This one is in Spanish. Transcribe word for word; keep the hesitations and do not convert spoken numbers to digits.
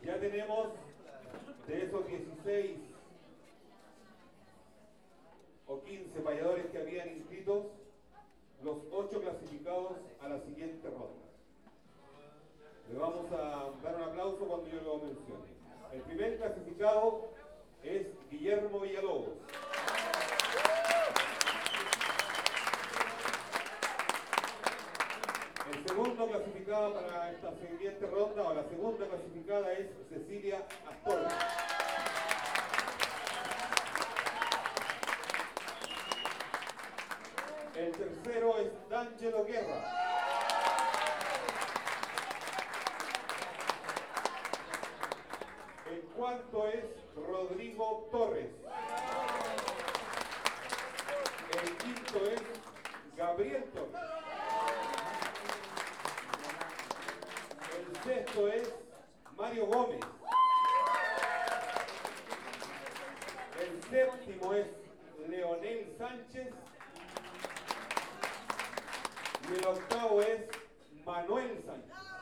Ya tenemos de esos dieciséis o quince payadores que habían inscritos, los ocho clasificados a la siguiente ronda. Le vamos a dar un aplauso cuando yo lo mencione. El primer clasificado es Guillermo Villalobos. El segundo clasificado para esta siguiente ronda, o la segunda clasificada, es Cecilia Astorga. El tercero es D'Angelo Guerra. El cuarto es Rodrigo Torres. El quinto es Gabriel Torres. El sexto es Mario Gómez. El séptimo es Leonel Sánchez. Y el octavo es Manuel Sánchez.